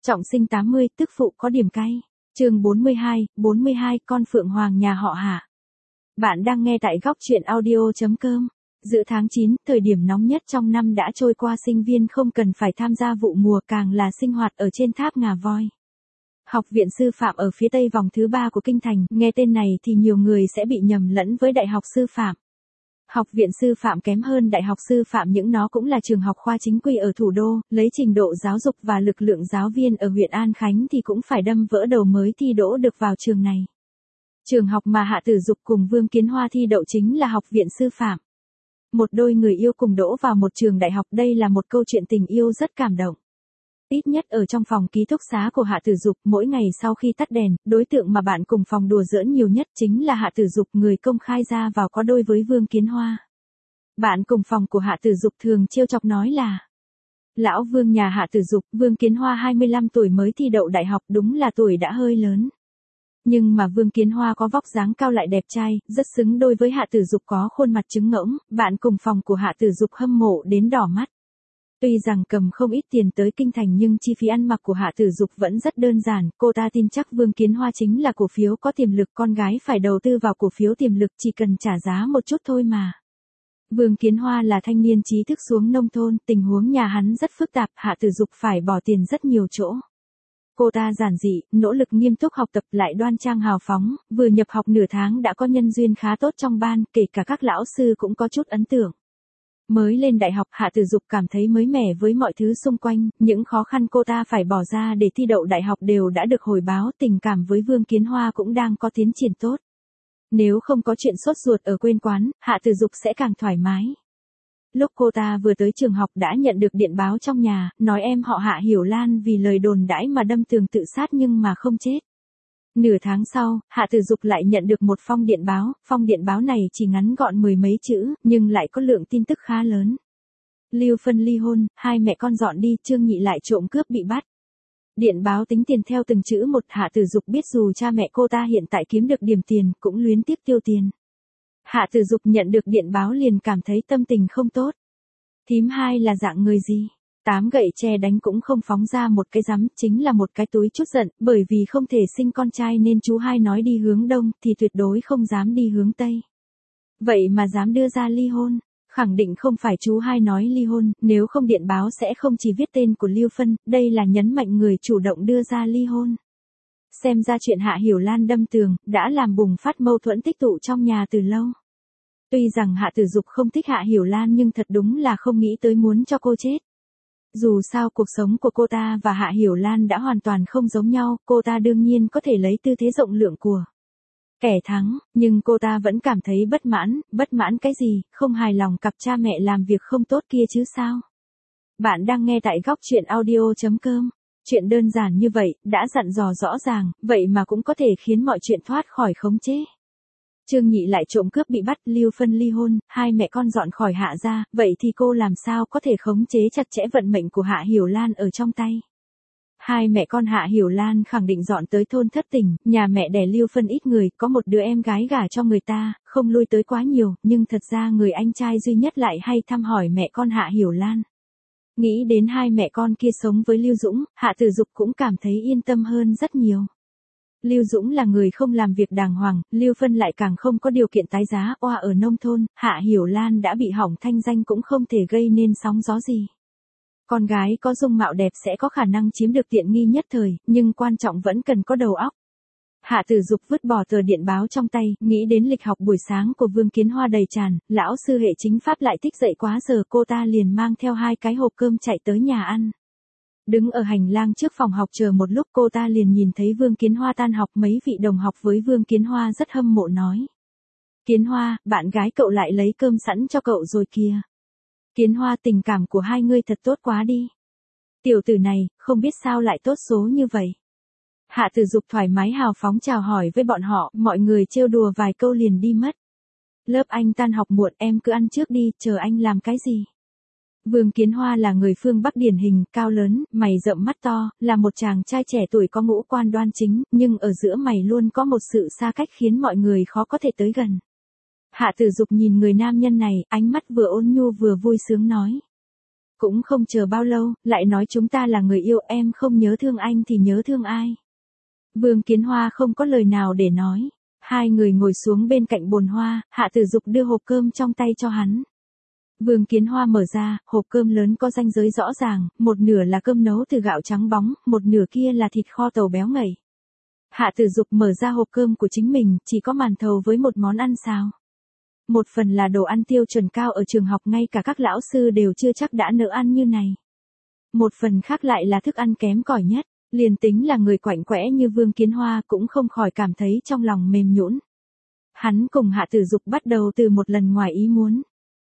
Trọng sinh 80, tức phụ có điểm cay. Chương 42, con phượng hoàng nhà họ Hạ. Bạn đang nghe tại góc truyện audio.com. Giữa tháng 9, thời điểm nóng nhất trong năm đã trôi qua, sinh viên không cần phải tham gia vụ mùa, càng là sinh hoạt ở trên tháp Ngà Voi. Học viện sư phạm ở phía tây vòng thứ 3 của kinh thành, nghe tên này thì nhiều người sẽ bị nhầm lẫn với đại học sư phạm. Học viện sư phạm kém hơn đại học sư phạm những nó cũng là trường học khoa chính quy ở thủ đô, lấy trình độ giáo dục và lực lượng giáo viên ở huyện An Khánh thì cũng phải đâm vỡ đầu mới thi đỗ được vào trường này. Trường học mà Hạ Tử Dục cùng Vương Kiến Hoa thi đậu chính là học viện sư phạm. Một đôi người yêu cùng đỗ vào một trường đại học, đây là một câu chuyện tình yêu rất cảm động. Ít nhất ở trong phòng ký túc xá của Hạ Tử Dục, mỗi ngày sau khi tắt đèn, đối tượng mà bạn cùng phòng đùa giỡn nhiều nhất chính là Hạ Tử Dục, người công khai ra vào có đôi với Vương Kiến Hoa. Bạn cùng phòng của Hạ Tử Dục thường trêu chọc nói là: Lão Vương nhà Hạ Tử Dục, Vương Kiến Hoa 25 tuổi mới thi đậu đại học, đúng là tuổi đã hơi lớn. Nhưng mà Vương Kiến Hoa có vóc dáng cao lại đẹp trai, rất xứng đôi với Hạ Tử Dục có khuôn mặt trứng ngỗng, bạn cùng phòng của Hạ Tử Dục hâm mộ đến đỏ mắt. Tuy rằng cầm không ít tiền tới kinh thành nhưng chi phí ăn mặc của Hạ Tử Dục vẫn rất đơn giản, cô ta tin chắc Vương Kiến Hoa chính là cổ phiếu có tiềm lực, con gái phải đầu tư vào cổ phiếu tiềm lực chỉ cần trả giá một chút thôi mà. Vương Kiến Hoa là thanh niên trí thức xuống nông thôn, tình huống nhà hắn rất phức tạp, Hạ Tử Dục phải bỏ tiền rất nhiều chỗ. Cô ta giản dị, nỗ lực nghiêm túc học tập, lại đoan trang hào phóng, vừa nhập học nửa tháng đã có nhân duyên khá tốt trong ban, kể cả các lão sư cũng có chút ấn tượng. Mới lên đại học, Hạ Tử Dục cảm thấy mới mẻ với mọi thứ xung quanh, những khó khăn cô ta phải bỏ ra để thi đậu đại học đều đã được hồi báo, tình cảm với Vương Kiến Hoa cũng đang có tiến triển tốt. Nếu không có chuyện sốt ruột ở quên quán, Hạ Tử Dục sẽ càng thoải mái. Lúc cô ta vừa tới trường học đã nhận được điện báo trong nhà, nói em họ Hạ Hiểu Lan vì lời đồn đãi mà đâm tường tự sát nhưng mà không chết. Nửa tháng sau, Hạ Tử Dục lại nhận được một phong điện báo này chỉ ngắn gọn mười mấy chữ, nhưng lại có lượng tin tức khá lớn. Lưu Phân ly hôn, hai mẹ con dọn đi, Trương Nhị lại trộm cướp bị bắt. Điện báo tính tiền theo từng chữ một, Hạ Tử Dục biết dù cha mẹ cô ta hiện tại kiếm được điểm tiền, cũng luyến tiếc tiêu tiền. Hạ Tử Dục nhận được điện báo liền cảm thấy tâm tình không tốt. Thím hai là dạng người gì? 8 gậy tre đánh cũng không phóng ra một cái rắm, chính là một cái túi chút giận, bởi vì không thể sinh con trai nên chú hai nói đi hướng đông thì tuyệt đối không dám đi hướng tây. Vậy mà dám đưa ra ly hôn, khẳng định không phải chú hai nói ly hôn, nếu không điện báo sẽ không chỉ viết tên của Lưu Phân, đây là nhấn mạnh người chủ động đưa ra ly hôn. Xem ra chuyện Hạ Hiểu Lan đâm tường đã làm bùng phát mâu thuẫn tích tụ trong nhà từ lâu. Tuy rằng Hạ Tử Dục không thích Hạ Hiểu Lan nhưng thật đúng là không nghĩ tới muốn cho cô chết. Dù sao cuộc sống của cô ta và Hạ Hiểu Lan đã hoàn toàn không giống nhau, cô ta đương nhiên có thể lấy tư thế rộng lượng của kẻ thắng, nhưng cô ta vẫn cảm thấy bất mãn cái gì, không hài lòng cặp cha mẹ làm việc không tốt kia chứ sao. Bạn đang nghe tại góc truyện audio.com. Chuyện đơn giản như vậy, đã dặn dò rõ ràng, vậy mà cũng có thể khiến mọi chuyện thoát khỏi khống chế. Trương Nhị lại trộm cướp bị bắt, Lưu Phân ly hôn, hai mẹ con dọn khỏi Hạ gia, vậy thì cô làm sao có thể khống chế chặt chẽ vận mệnh của Hạ Hiểu Lan ở trong tay. Hai mẹ con Hạ Hiểu Lan khẳng định dọn tới thôn Thất Tỉnh, nhà mẹ đẻ Lưu Phân ít người, có một đứa em gái gả cho người ta, không lui tới quá nhiều, nhưng thật ra người anh trai duy nhất lại hay thăm hỏi mẹ con Hạ Hiểu Lan. Nghĩ đến hai mẹ con kia sống với Lưu Dũng, Hạ Tử Dục cũng cảm thấy yên tâm hơn rất nhiều. Lưu Dũng là người không làm việc đàng hoàng, Lưu Phân lại càng không có điều kiện tái giá, oa ở nông thôn, Hạ Hiểu Lan đã bị hỏng thanh danh cũng không thể gây nên sóng gió gì. Con gái có dung mạo đẹp sẽ có khả năng chiếm được tiện nghi nhất thời, nhưng quan trọng vẫn cần có đầu óc. Hạ Tử Dục vứt bỏ tờ điện báo trong tay, nghĩ đến lịch học buổi sáng của Vương Kiến Hoa đầy tràn, lão sư hệ chính pháp lại thích dậy quá giờ, cô ta liền mang theo 2 cái hộp cơm chạy tới nhà ăn. Đứng ở hành lang trước phòng học chờ một lúc, cô ta liền nhìn thấy Vương Kiến Hoa tan học, mấy vị đồng học với Vương Kiến Hoa rất hâm mộ nói: Kiến Hoa, bạn gái cậu lại lấy cơm sẵn cho cậu rồi kìa. Kiến Hoa, tình cảm của hai ngươi thật tốt quá đi. Tiểu tử này, không biết sao lại tốt số như vậy. Hạ Tử Dục thoải mái hào phóng chào hỏi với bọn họ, mọi người trêu đùa vài câu liền đi mất. Lớp anh tan học muộn, em cứ ăn trước đi, chờ anh làm cái gì. Vương Kiến Hoa là người phương Bắc điển hình, cao lớn, mày rậm mắt to, là một chàng trai trẻ tuổi có ngũ quan đoan chính, nhưng ở giữa mày luôn có một sự xa cách khiến mọi người khó có thể tới gần. Hạ Tử Dục nhìn người nam nhân này, ánh mắt vừa ôn nhu vừa vui sướng nói: Cũng không chờ bao lâu, lại nói chúng ta là người yêu, em không nhớ thương anh thì nhớ thương ai. Vương Kiến Hoa không có lời nào để nói. Hai người ngồi xuống bên cạnh bồn hoa, Hạ Tử Dục đưa hộp cơm trong tay cho hắn. Vương Kiến Hoa mở ra, hộp cơm lớn có ranh giới rõ ràng, một nửa là cơm nấu từ gạo trắng bóng, một nửa kia là thịt kho tàu béo ngậy. Hạ Tử Dục mở ra hộp cơm của chính mình, chỉ có màn thầu với một món ăn xào. Một phần là đồ ăn tiêu chuẩn cao ở trường học, ngay cả các lão sư đều chưa chắc đã nỡ ăn như này. Một phần khác lại là thức ăn kém cỏi nhất, liền tính là người quạnh quẽ như Vương Kiến Hoa cũng không khỏi cảm thấy trong lòng mềm nhũn. Hắn cùng Hạ Tử Dục bắt đầu từ một lần ngoài ý muốn.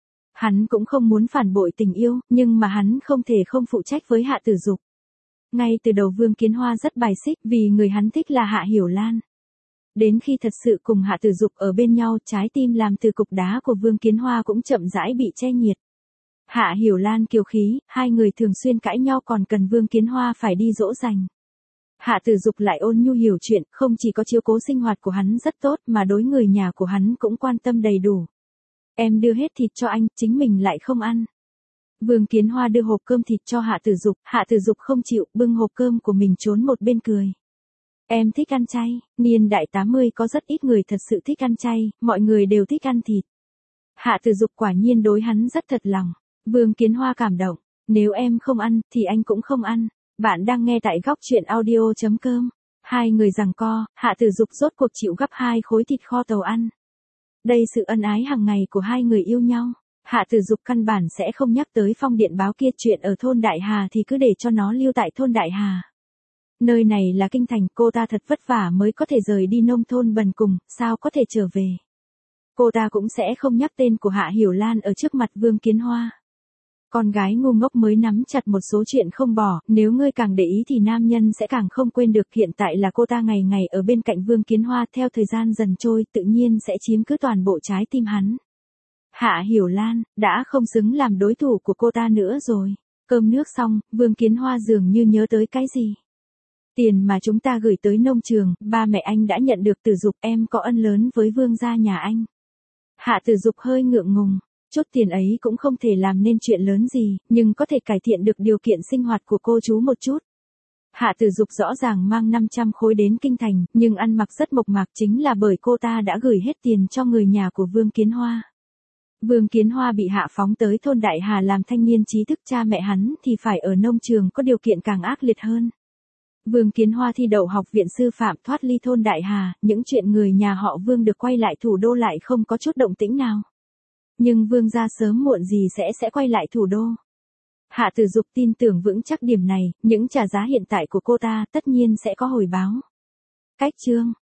Hắn cũng không muốn phản bội tình yêu, nhưng mà hắn không thể không phụ trách với Hạ Tử Dục. Ngay từ đầu Vương Kiến Hoa rất bài xích vì người hắn thích là Hạ Hiểu Lan. Đến khi thật sự cùng Hạ Tử Dục ở bên nhau, trái tim làm từ cục đá của Vương Kiến Hoa cũng chậm rãi bị che nhiệt. Hạ Hiểu Lan kiêu khí, hai người thường xuyên cãi nhau còn cần Vương Kiến Hoa phải đi dỗ dành. Hạ Tử Dục lại ôn nhu hiểu chuyện, không chỉ có chiếu cố sinh hoạt của hắn rất tốt mà đối người nhà của hắn cũng quan tâm đầy đủ. Em đưa hết thịt cho anh, chính mình lại không ăn. Vương Kiến Hoa đưa hộp cơm thịt cho Hạ Tử Dục không chịu, bưng hộp cơm của mình trốn một bên cười. Em thích ăn chay, niên đại 80 có rất ít người thật sự thích ăn chay, mọi người đều thích ăn thịt. Hạ Tử Dục quả nhiên đối hắn rất thật lòng. Vương Kiến Hoa cảm động, nếu em không ăn, thì anh cũng không ăn. Bạn đang nghe tại góc truyện audio.com. Hai người giằng co, Hạ Tử Dục rốt cuộc chịu gắp 2 khối thịt kho tàu ăn. Đây sự ân ái hàng ngày của hai người yêu nhau. Hạ Tử Dục căn bản sẽ không nhắc tới phong điện báo kia, chuyện ở thôn Đại Hà thì cứ để cho nó lưu tại thôn Đại Hà. Nơi này là kinh thành, cô ta thật vất vả mới có thể rời đi nông thôn bần cùng, sao có thể trở về. Cô ta cũng sẽ không nhắc tên của Hạ Hiểu Lan ở trước mặt Vương Kiến Hoa. Con gái ngu ngốc mới nắm chặt một số chuyện không bỏ, nếu ngươi càng để ý thì nam nhân sẽ càng không quên được. Hiện tại là cô ta ngày ngày ở bên cạnh Vương Kiến Hoa, theo thời gian dần trôi tự nhiên sẽ chiếm cứ toàn bộ trái tim hắn. Hạ Hiểu Lan, đã không xứng làm đối thủ của cô ta nữa rồi. Cơm nước xong, Vương Kiến Hoa dường như nhớ tới cái gì. Tiền mà chúng ta gửi tới nông trường, ba mẹ anh đã nhận được. Tử Dục, em có ân lớn với Vương gia nhà anh. Hạ Tử Dục hơi ngượng ngùng. Chút tiền ấy cũng không thể làm nên chuyện lớn gì, nhưng có thể cải thiện được điều kiện sinh hoạt của cô chú một chút. Hạ Tử Dục rõ ràng mang 500 khối đến kinh thành, nhưng ăn mặc rất mộc mạc, chính là bởi cô ta đã gửi hết tiền cho người nhà của Vương Kiến Hoa. Vương Kiến Hoa bị hạ phóng tới thôn Đại Hà làm thanh niên trí thức, cha mẹ hắn thì phải ở nông trường có điều kiện càng ác liệt hơn. Vương Kiến Hoa thi đậu học viện sư phạm, thoát ly thôn Đại Hà, những chuyện người nhà họ Vương được quay lại thủ đô lại không có chút động tĩnh nào. Nhưng Vương gia sớm muộn gì sẽ quay lại thủ đô. Hạ Tử Dục tin tưởng vững chắc điểm này, những trả giá hiện tại của cô ta tất nhiên sẽ có hồi báo. Cách chương